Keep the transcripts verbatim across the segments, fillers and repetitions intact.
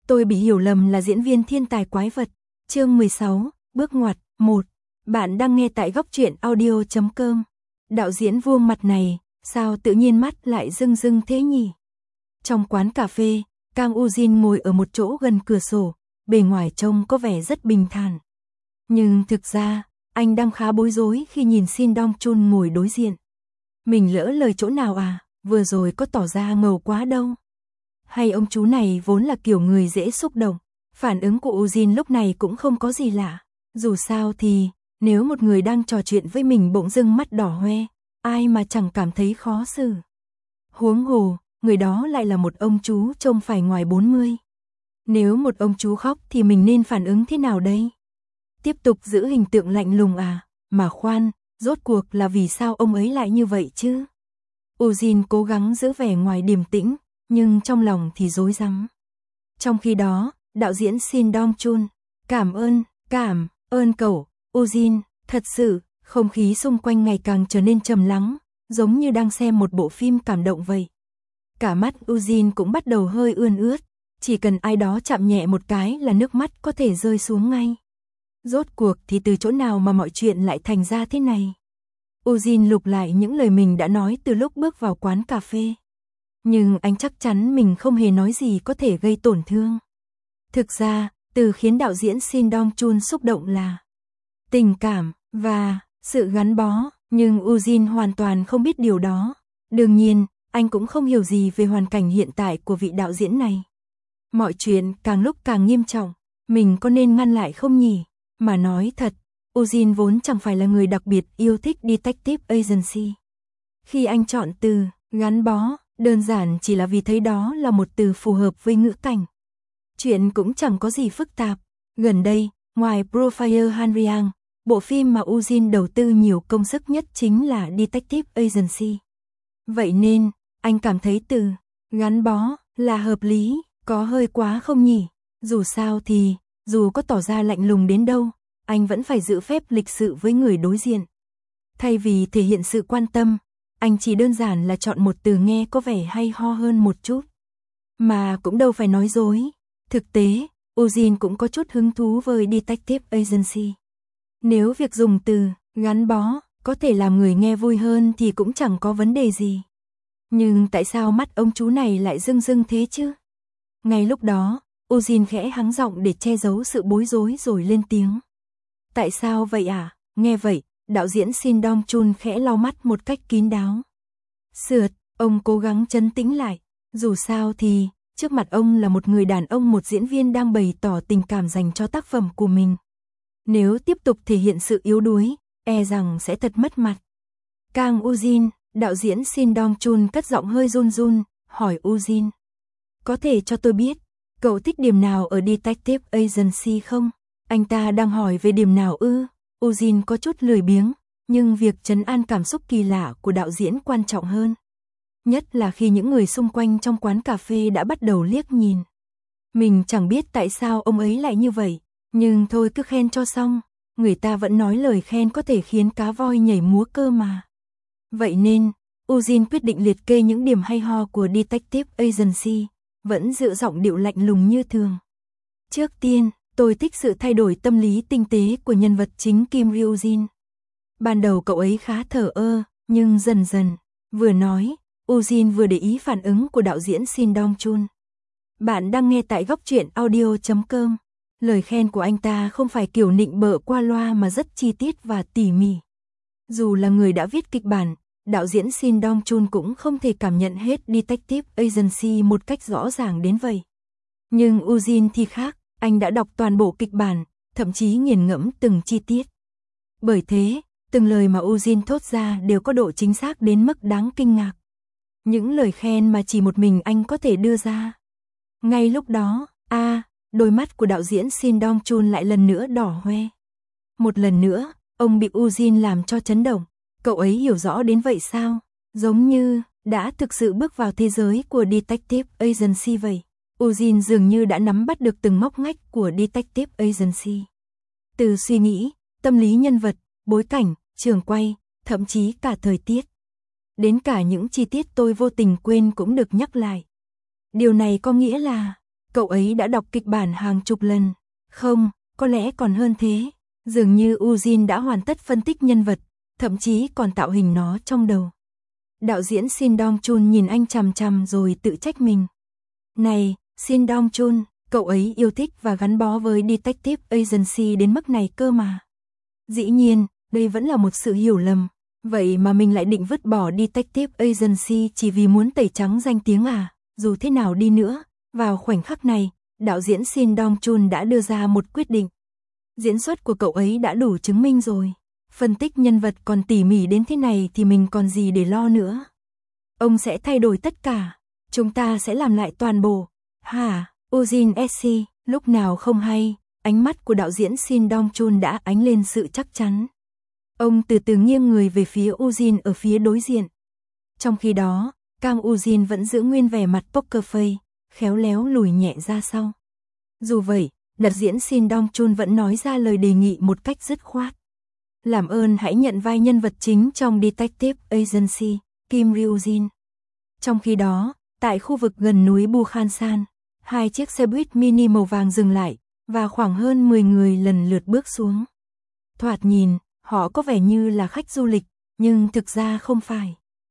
Tôi bị hiểu lầm là diễn viên thiên tài quái vật. Chương mười sáu, bước ngoặt, một. Bạn đang nghe tại góc truyện audio chấm com. Đạo diễn vuông mặt này, sao tự nhiên mắt lại rưng rưng thế nhỉ? Trong quán cà phê, Kang Ujin ngồi ở một chỗ gần cửa sổ, bề ngoài trông có vẻ rất bình thản. Nhưng thực ra, anh đang khá bối rối khi nhìn Shin Dong Chun ngồi đối diện. Mình lỡ lời chỗ nào à, vừa rồi có tỏ ra ngầu quá đâu. Hay ông chú này vốn là kiểu người dễ xúc động, phản ứng của Ujin lúc này cũng không có gì lạ. Dù sao thì, nếu một người đang trò chuyện với mình bỗng dưng mắt đỏ hoe, ai mà chẳng cảm thấy khó xử. Huống hồ, người đó lại là một ông chú trông phải ngoài bốn mươi. Nếu một ông chú khóc thì mình nên phản ứng thế nào đây? Tiếp tục giữ hình tượng lạnh lùng à? Mà khoan, rốt cuộc là vì sao ông ấy lại như vậy chứ? Ujin cố gắng giữ vẻ ngoài điềm tĩnh, nhưng trong lòng thì rối rắm. Trong khi đó, đạo diễn Shin Dong Chun, cảm ơn, cảm ơn cậu, Ujin, thật sự, không khí xung quanh ngày càng trở nên trầm lắng, giống như đang xem một bộ phim cảm động vậy. Cả mắt Ujin cũng bắt đầu hơi ươn ướt, chỉ cần ai đó chạm nhẹ một cái là nước mắt có thể rơi xuống ngay. Rốt cuộc thì từ chỗ nào mà mọi chuyện lại thành ra thế này? Ujin lục lại những lời mình đã nói từ lúc bước vào quán cà phê. Nhưng anh chắc chắn mình không hề nói gì có thể gây tổn thương. Thực ra, từ khiến đạo diễn Shin Dong Chun xúc động là tình cảm và sự gắn bó, nhưng Ujin hoàn toàn không biết điều đó. Đương nhiên, anh cũng không hiểu gì về hoàn cảnh hiện tại của vị đạo diễn này. Mọi chuyện càng lúc càng nghiêm trọng, mình có nên ngăn lại không nhỉ? Mà nói thật, Ujin vốn chẳng phải là người đặc biệt yêu thích detective agency. Khi anh chọn từ gắn bó, đơn giản chỉ là vì thấy đó là một từ phù hợp với ngữ cảnh. Chuyện cũng chẳng có gì phức tạp. Gần đây, ngoài Profile Hanriang, bộ phim mà Ujin đầu tư nhiều công sức nhất chính là Detective Agency. Vậy nên, anh cảm thấy từ gắn bó là hợp lý, có hơi quá không nhỉ? Dù sao thì, dù có tỏ ra lạnh lùng đến đâu, anh vẫn phải giữ phép lịch sự với người đối diện. Thay vì thể hiện sự quan tâm, anh chỉ đơn giản là chọn một từ nghe có vẻ hay ho hơn một chút. Mà cũng đâu phải nói dối. Thực tế, Ujin cũng có chút hứng thú với Detective Agency. Nếu việc dùng từ gắn bó có thể làm người nghe vui hơn thì cũng chẳng có vấn đề gì. Nhưng tại sao mắt ông chú này lại rưng rưng thế chứ? Ngay lúc đó, Ujin khẽ hắng giọng để che giấu sự bối rối rồi lên tiếng. Tại sao vậy à? Nghe vậy, đạo diễn Shin Dong Chun khẽ lau mắt một cách kín đáo. Sượt, ông cố gắng trấn tĩnh lại. Dù sao thì, trước mặt ông là một người đàn ông, một diễn viên đang bày tỏ tình cảm dành cho tác phẩm của mình. Nếu tiếp tục thể hiện sự yếu đuối, e rằng sẽ thật mất mặt. Kang Ujin, đạo diễn Shin Dong Chun cất giọng hơi run run, hỏi Ujin. Có thể cho tôi biết, cậu thích điểm nào ở Detective Agency không? Anh ta đang hỏi về điểm nào ư? Ujin có chút lười biếng, nhưng việc trấn an cảm xúc kỳ lạ của đạo diễn quan trọng hơn. Nhất là khi những người xung quanh trong quán cà phê đã bắt đầu liếc nhìn. Mình chẳng biết tại sao ông ấy lại như vậy, nhưng thôi cứ khen cho xong, người ta vẫn nói lời khen có thể khiến cá voi nhảy múa cơ mà. Vậy nên, Ujin quyết định liệt kê những điểm hay ho của Detective Agency, vẫn giữ giọng điệu lạnh lùng như thường. Trước tiên, tôi thích sự thay đổi tâm lý tinh tế của nhân vật chính Kim Ryu-jin. Ban đầu cậu ấy khá thờ ơ, nhưng dần dần, vừa nói, Ujin vừa để ý phản ứng của đạo diễn Shin Dong Chun. Bạn đang nghe tại góc truyện audio chấm com. Lời khen của anh ta không phải kiểu nịnh bợ qua loa mà rất chi tiết và tỉ mỉ. Dù là người đã viết kịch bản, đạo diễn Shin Dong Chun cũng không thể cảm nhận hết Detective Agency một cách rõ ràng đến vậy. Nhưng Ujin thì khác, anh đã đọc toàn bộ kịch bản, thậm chí nghiền ngẫm từng chi tiết. Bởi thế, từng lời mà Ujin thốt ra đều có độ chính xác đến mức đáng kinh ngạc. Những lời khen mà chỉ một mình anh có thể đưa ra. Ngay lúc đó, a, à, đôi mắt của đạo diễn Shin Dong Chun lại lần nữa đỏ hoe. Một lần nữa, ông bị Ujin làm cho chấn động. Cậu ấy hiểu rõ đến vậy sao? Giống như đã thực sự bước vào thế giới của Detective Agency vậy. Ujin dường như đã nắm bắt được từng ngóc ngách của Detective Agency. Từ suy nghĩ, tâm lý nhân vật, bối cảnh, trường quay, thậm chí cả thời tiết. Đến cả những chi tiết tôi vô tình quên cũng được nhắc lại. Điều này có nghĩa là cậu ấy đã đọc kịch bản hàng chục lần. Không, có lẽ còn hơn thế. Dường như Ujin đã hoàn tất phân tích nhân vật, thậm chí còn tạo hình nó trong đầu. Đạo diễn Shin Dong-chun nhìn anh chằm chằm rồi tự trách mình. Này, Shin Dong-chun, cậu ấy yêu thích và gắn bó với Detective Agency đến mức này cơ mà. Dĩ nhiên, đây vẫn là một sự hiểu lầm. Vậy mà mình lại định vứt bỏ Detective Agency chỉ vì muốn tẩy trắng danh tiếng à? Dù thế nào đi nữa, vào khoảnh khắc này, đạo diễn Shin Dong-chun đã đưa ra một quyết định. Diễn xuất của cậu ấy đã đủ chứng minh rồi. Phân tích nhân vật còn tỉ mỉ đến thế này thì mình còn gì để lo nữa. Ông sẽ thay đổi tất cả. Chúng ta sẽ làm lại toàn bộ. Hả? Ujin ét xê, lúc nào không hay, ánh mắt của đạo diễn Shin Dong-chun đã ánh lên sự chắc chắn. Ông từ từ nghiêng người về phía Ujin ở phía đối diện. Trong khi đó, Kang Ujin vẫn giữ nguyên vẻ mặt poker face, khéo léo lùi nhẹ ra sau. Dù vậy, đạo diễn Shin Dong-chun vẫn nói ra lời đề nghị một cách dứt khoát. Làm ơn hãy nhận vai nhân vật chính trong Detective Agency, Kim Ryu-jin. Trong khi đó, tại khu vực gần núi Bukhansan, hai chiếc xe buýt mini màu vàng dừng lại, và khoảng hơn mười người lần lượt bước xuống. Thoạt nhìn, họ có vẻ như là khách du lịch, nhưng thực ra không phải.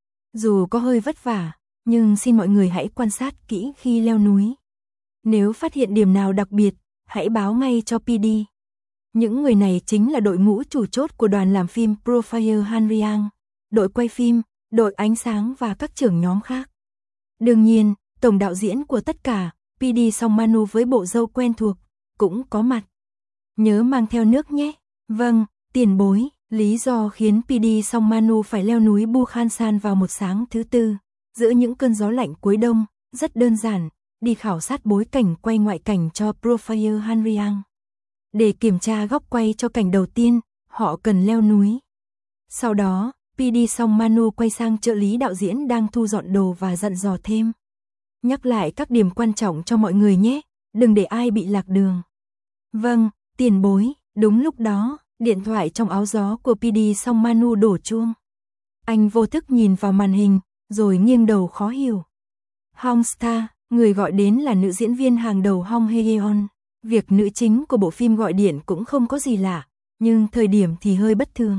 Dù có hơi vất vả, nhưng xin mọi người hãy quan sát kỹ khi leo núi. Nếu phát hiện điểm nào đặc biệt, hãy báo ngay cho pê đê. Những người này chính là đội ngũ chủ chốt của đoàn làm phim Profile Hanryang, đội quay phim, đội ánh sáng và các trưởng nhóm khác. Đương nhiên, tổng đạo diễn của tất cả, pê đê Song Manu với bộ râu quen thuộc, cũng có mặt. Nhớ mang theo nước nhé. Vâng, tiền bối. Lý do khiến pê đê Song Manu phải leo núi Bukhansan vào một sáng thứ tư, giữa những cơn gió lạnh cuối đông, rất đơn giản, đi khảo sát bối cảnh quay ngoại cảnh cho Profile Hanryang. Để kiểm tra góc quay cho cảnh đầu tiên, họ cần leo núi. Sau đó, pê đê Song Manu quay sang trợ lý đạo diễn đang thu dọn đồ và dặn dò thêm. Nhắc lại các điểm quan trọng cho mọi người nhé, đừng để ai bị lạc đường. Vâng, tiền bối. Đúng lúc đó, điện thoại trong áo gió của pê đê Song Manu đổ chuông. Anh vô thức nhìn vào màn hình, rồi nghiêng đầu khó hiểu. Hong Star, người gọi đến là nữ diễn viên hàng đầu Hong Hye-yeon. Việc nữ chính của bộ phim gọi điện cũng không có gì lạ, nhưng thời điểm thì hơi bất thường.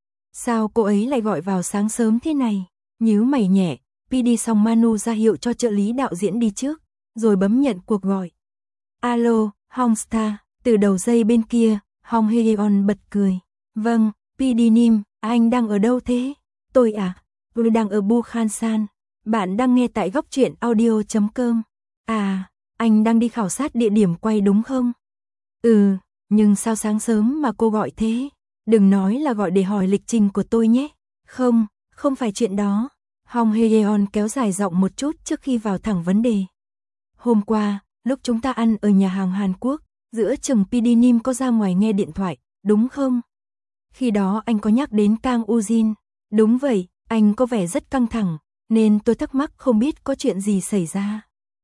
Sao cô ấy lại gọi vào sáng sớm thế này? Nhíu mày nhẹ, pê đê Song Manu ra hiệu cho trợ lý đạo diễn đi trước, rồi bấm nhận cuộc gọi. Alo, Hong Star, từ đầu dây bên kia, Hong Hye-yeon bật cười. Vâng, pê đê Nim, anh đang ở đâu thế? Tôi à, tôi đang ở Bukhansan. Bạn đang nghe tại góc truyện audio chấm com. À, anh đang đi khảo sát địa điểm quay đúng không? Ừ, nhưng sao sáng sớm mà cô gọi thế? Đừng nói là gọi để hỏi lịch trình của tôi nhé. Không, không phải chuyện đó. Hong Hye-yeon kéo dài giọng một chút trước khi vào thẳng vấn đề. Hôm qua, lúc chúng ta ăn ở nhà hàng Hàn Quốc, giữa chừng pê đê Nim có ra ngoài nghe điện thoại, đúng không? Khi đó anh có nhắc đến Kang Ujin. Đúng vậy, anh có vẻ rất căng thẳng, nên tôi thắc mắc không biết có chuyện gì xảy ra.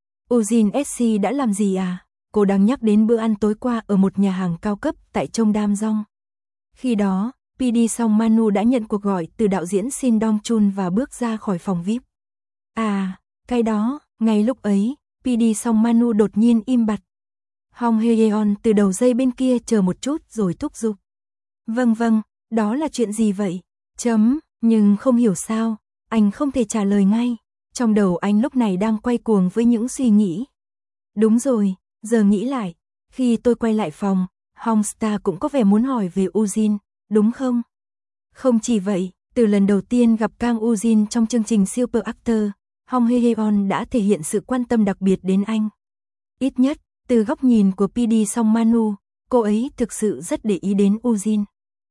Ujin ét xê đã làm gì à? Cô đang nhắc đến bữa ăn tối qua ở một nhà hàng cao cấp tại Cheongdam-dong. Khi đó, pê đê Song Manu đã nhận cuộc gọi từ đạo diễn Shin Dong-chun và bước ra khỏi phòng vi ai pi. À, cái đó, ngay lúc ấy, pê đê Song Manu đột nhiên im bặt. Hong Hye-yeon từ đầu dây bên kia chờ một chút rồi thúc giục. Vâng vâng, đó là chuyện gì vậy? Chấm, nhưng không hiểu sao, anh không thể trả lời ngay. Trong đầu anh lúc này đang quay cuồng với những suy nghĩ. Đúng rồi, giờ nghĩ lại, khi tôi quay lại phòng, Hong Star cũng có vẻ muốn hỏi về Ujin, đúng không? Không chỉ vậy, từ lần đầu tiên gặp Kang Ujin trong chương trình Super Actor, Hong Hye-yeon đã thể hiện sự quan tâm đặc biệt đến anh. Ít nhất, từ góc nhìn của pê đê Song Manu, cô ấy thực sự rất để ý đến Ujin.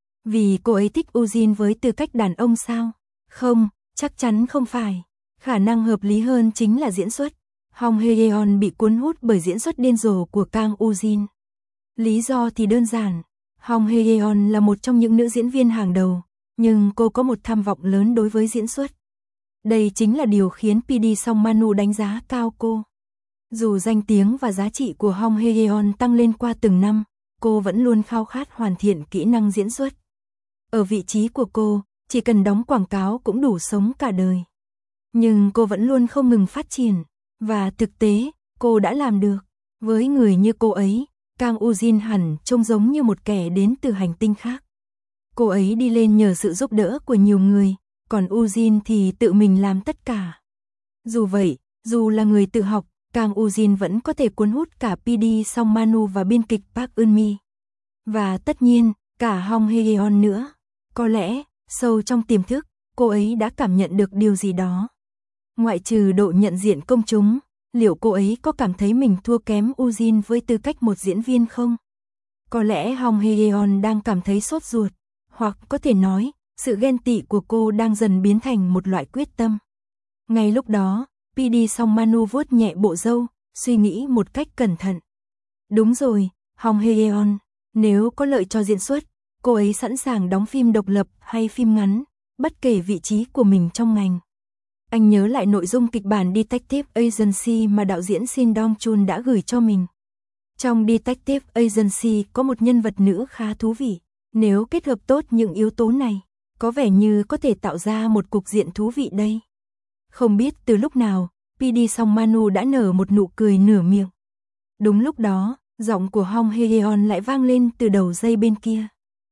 Vì cô ấy thích Ujin với tư cách đàn ông sao? Không, chắc chắn không phải. Khả năng hợp lý hơn chính là diễn xuất. Hong Hye-yeon bị cuốn hút bởi diễn xuất điên rồ của Kang Ujin. Lý do thì đơn giản. Hong Hye-yeon là một trong những nữ diễn viên hàng đầu, nhưng cô có một tham vọng lớn đối với diễn xuất. Đây chính là điều khiến pê đê Song Manu đánh giá cao cô. Dù danh tiếng và giá trị của Hong Hye-yeon tăng lên qua từng năm, cô vẫn luôn khao khát hoàn thiện kỹ năng diễn xuất. Ở vị trí của cô, chỉ cần đóng quảng cáo cũng đủ sống cả đời. Nhưng cô vẫn luôn không ngừng phát triển, và thực tế, cô đã làm được. Với người như cô ấy, Kang Woo-jin hẳn trông giống như một kẻ đến từ hành tinh khác. Cô ấy đi lên nhờ sự giúp đỡ của nhiều người, còn Woo-jin thì tự mình làm tất cả. Dù vậy, dù là người tự học, Kang Woo-jin vẫn có thể cuốn hút cả pê đê Song Manu và biên kịch Park Eun-mi. Và tất nhiên, cả Hong Hye-yeon nữa. Có lẽ, sâu trong tiềm thức, cô ấy đã cảm nhận được điều gì đó. Ngoại trừ độ nhận diện công chúng, liệu cô ấy có cảm thấy mình thua kém Woo-jin với tư cách một diễn viên không? Có lẽ Hong Hye-yeon đang cảm thấy sốt ruột, hoặc có thể nói, sự ghen tị của cô đang dần biến thành một loại quyết tâm. Ngay lúc đó, pê đê Song Manu vuốt nhẹ bộ râu, suy nghĩ một cách cẩn thận. Đúng rồi, Hong Hye-yeon, nếu có lợi cho diễn xuất, cô ấy sẵn sàng đóng phim độc lập hay phim ngắn, bất kể vị trí của mình trong ngành. Anh nhớ lại nội dung kịch bản Detective Agency mà đạo diễn Shin Dong-chun đã gửi cho mình. Trong Detective Agency có một nhân vật nữ khá thú vị. Nếu kết hợp tốt những yếu tố này, có vẻ như có thể tạo ra một cục diện thú vị đây. Không biết từ lúc nào, pê đê Song Manu đã nở một nụ cười nửa miệng. Đúng lúc đó, giọng của Hong Hye-yeon lại vang lên từ đầu dây bên kia.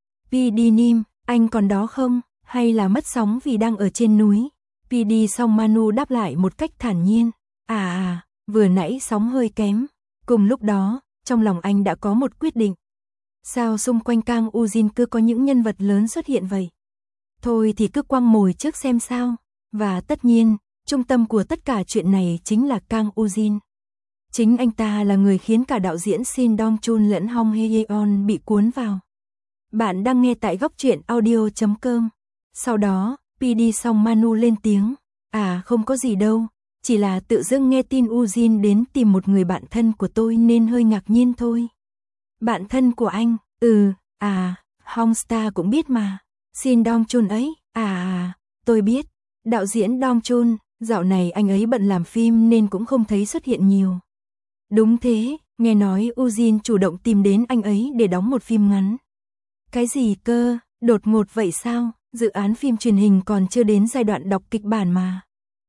pê đê Nim, anh còn đó không? Hay là mất sóng vì đang ở trên núi? pê đê Song Manu đáp lại một cách thản nhiên. À à, vừa nãy sóng hơi kém. Cùng lúc đó, trong lòng anh đã có một quyết định. Sao xung quanh Kang Woo-jin cứ có những nhân vật lớn xuất hiện vậy? Thôi thì cứ quăng mồi trước xem sao. Và tất nhiên, trung tâm của tất cả chuyện này chính là Kang Woo-jin. Chính anh ta là người khiến cả đạo diễn Shin Dong-chun lẫn Hong Hye-yeon bị cuốn vào. Bạn đang nghe tại góc truyện audio chấm com. Sau đó, pê đê Song Manu lên tiếng. À không có gì đâu, chỉ là tự dưng nghe tin Woo-jin đến tìm một người bạn thân của tôi nên hơi ngạc nhiên thôi. Bạn thân của anh, ừ, à, Hong Star cũng biết mà. Shin Dong-chun ấy, à à, tôi biết. Đạo diễn Dong-chun, dạo này anh ấy bận làm phim nên cũng không thấy xuất hiện nhiều. Đúng thế, nghe nói Woo-jin chủ động tìm đến anh ấy để đóng một phim ngắn. Cái gì cơ, đột ngột vậy sao? Dự án phim truyền hình còn chưa đến giai đoạn đọc kịch bản mà.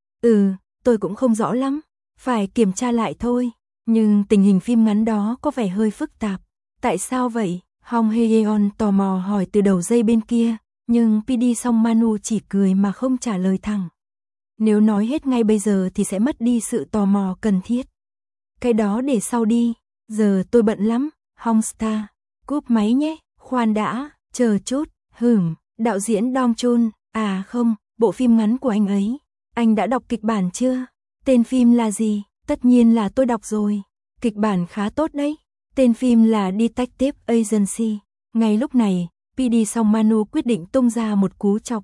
Ừ, tôi cũng không rõ lắm, phải kiểm tra lại thôi. Nhưng tình hình phim ngắn đó có vẻ hơi phức tạp. Tại sao vậy? Hong Hye-yeon tò mò hỏi từ đầu dây bên kia, nhưng pê đê Song Manu chỉ cười mà không trả lời thẳng. Nếu nói hết ngay bây giờ thì sẽ mất đi sự tò mò cần thiết. Cái đó để sau đi, giờ tôi bận lắm, Hong Star. Cúp máy nhé, khoan đã, chờ chút, hửm, đạo diễn Dong-chun, à không, bộ phim ngắn của anh ấy. Anh đã đọc kịch bản chưa? Tên phim là gì? Tất nhiên là tôi đọc rồi. Kịch bản khá tốt đấy. Tên phim là Detective Agency. Ngay lúc này, pê đê Song Manu quyết định tung ra một cú chọc.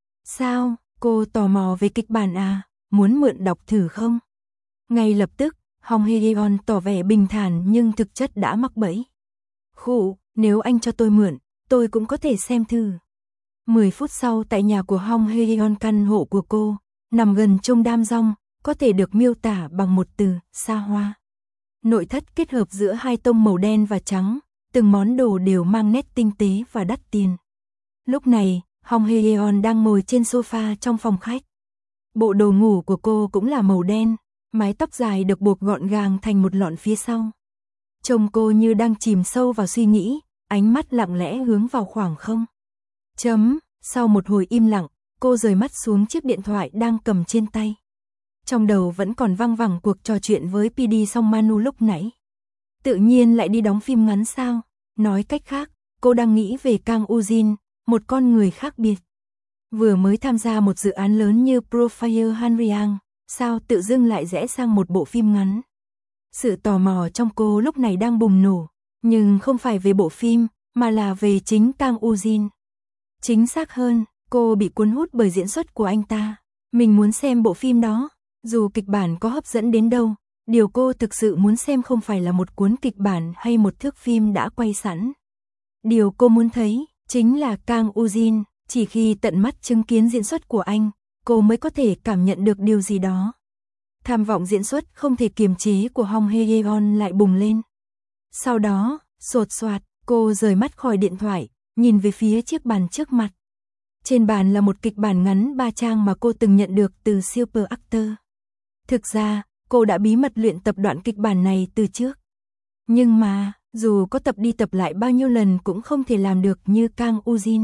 Sao, cô tò mò về kịch bản à? Muốn mượn đọc thử không? Ngay lập tức, Hong Hye-yeon tỏ vẻ bình thản nhưng thực chất đã mắc bẫy. Khụ, nếu anh cho tôi mượn, tôi cũng có thể xem thử. mười phút sau tại nhà của Hong Hye-yeon, căn hộ của cô, nằm gần Chung Dam Dong, có thể được miêu tả bằng một từ, xa hoa. Nội thất kết hợp giữa hai tông màu đen và trắng, từng món đồ đều mang nét tinh tế và đắt tiền. Lúc này, Hong Hye-yeon đang ngồi trên sofa trong phòng khách. Bộ đồ ngủ của cô cũng là màu đen, mái tóc dài được buộc gọn gàng thành một lọn phía sau. Trông cô như đang chìm sâu vào suy nghĩ, ánh mắt lặng lẽ hướng vào khoảng không. Chấm, sau một hồi im lặng, cô rời mắt xuống chiếc điện thoại đang cầm trên tay. Trong đầu vẫn còn văng vẳng cuộc trò chuyện với pê đê Song Manu lúc nãy. Tự nhiên lại đi đóng phim ngắn sao? Nói cách khác, cô đang nghĩ về Kang Woo-jin, một con người khác biệt. Vừa mới tham gia một dự án lớn như Profile Hanriang, sao tự dưng lại rẽ sang một bộ phim ngắn? Sự tò mò trong cô lúc này đang bùng nổ, nhưng không phải về bộ phim, mà là về chính Kang Woo-jin. Chính xác hơn, cô bị cuốn hút bởi diễn xuất của anh ta. Mình muốn xem bộ phim đó, dù kịch bản có hấp dẫn đến đâu, điều cô thực sự muốn xem không phải là một cuốn kịch bản hay một thước phim đã quay sẵn. Điều cô muốn thấy chính là Kang Woo-jin, chỉ khi tận mắt chứng kiến diễn xuất của anh, cô mới có thể cảm nhận được điều gì đó. Tham vọng diễn xuất không thể kiềm chế của Hong Hye-yeon lại bùng lên. Sau đó, sột soạt, cô rời mắt khỏi điện thoại, nhìn về phía chiếc bàn trước mặt. Trên bàn là một kịch bản ngắn ba trang mà cô từng nhận được từ Super Actor. Thực ra, cô đã bí mật luyện tập đoạn kịch bản này từ trước. Nhưng mà, dù có tập đi tập lại bao nhiêu lần cũng không thể làm được như Kang Ujin.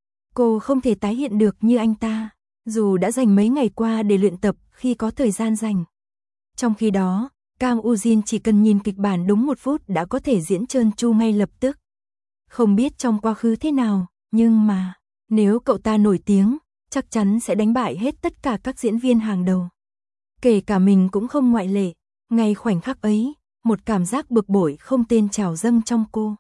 Cô không thể tái hiện được như anh ta, dù đã dành mấy ngày qua để luyện tập khi có thời gian rảnh. Trong khi đó, Kang Ujin chỉ cần nhìn kịch bản đúng một phút đã có thể diễn trơn tru ngay lập tức. Không biết trong quá khứ thế nào, nhưng mà, nếu cậu ta nổi tiếng, chắc chắn sẽ đánh bại hết tất cả các diễn viên hàng đầu. Kể cả mình cũng không ngoại lệ, ngay khoảnh khắc ấy, một cảm giác bực bội không tên trào dâng trong cô.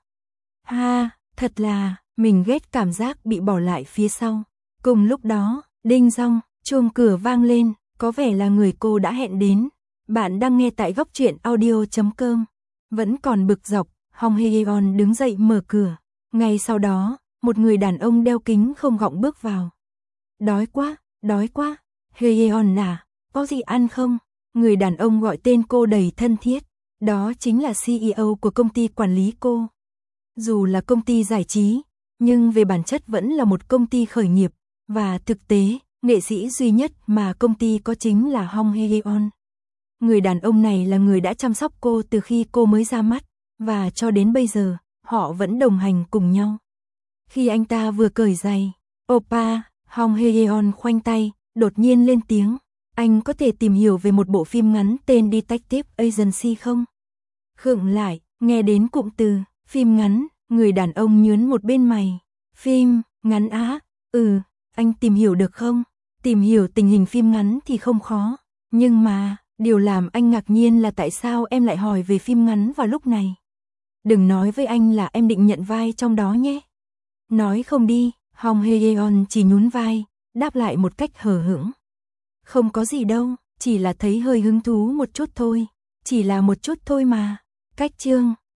Ha, thật là, mình ghét cảm giác bị bỏ lại phía sau. Cùng lúc đó, đinh dong, chuông cửa vang lên, có vẻ là người cô đã hẹn đến. Bạn đang nghe tại góc truyện audio chấm com. Vẫn còn bực dọc, Hong Hye-yeon đứng dậy mở cửa. Ngay sau đó, một người đàn ông đeo kính không gọng bước vào. Đói quá, đói quá. Hye-yeon à, có gì ăn không? Người đàn ông gọi tên cô đầy thân thiết. Đó chính là xê e ô của công ty quản lý cô. Dù là công ty giải trí, nhưng về bản chất vẫn là một công ty khởi nghiệp. Và thực tế, nghệ sĩ duy nhất mà công ty có chính là Hong Hye-yeon. Người đàn ông này là người đã chăm sóc cô từ khi cô mới ra mắt, và cho đến bây giờ, họ vẫn đồng hành cùng nhau. Khi anh ta vừa cởi giày, Oppa, Hong Hye-yeon khoanh tay, đột nhiên lên tiếng. Anh có thể tìm hiểu về một bộ phim ngắn tên Detective Agency không? Khựng lại, nghe đến cụm từ, phim ngắn, người đàn ông nhướng một bên mày. Phim, ngắn á, ừ, anh tìm hiểu được không? Tìm hiểu tình hình phim ngắn thì không khó, nhưng mà, điều làm anh ngạc nhiên là tại sao em lại hỏi về phim ngắn vào lúc này. Đừng nói với anh là em định nhận vai trong đó nhé. Nói không đi, Hong Hye-yeon chỉ nhún vai, đáp lại một cách hờ hững. Không có gì đâu, chỉ là thấy hơi hứng thú một chút thôi, chỉ là một chút thôi mà. Cách chương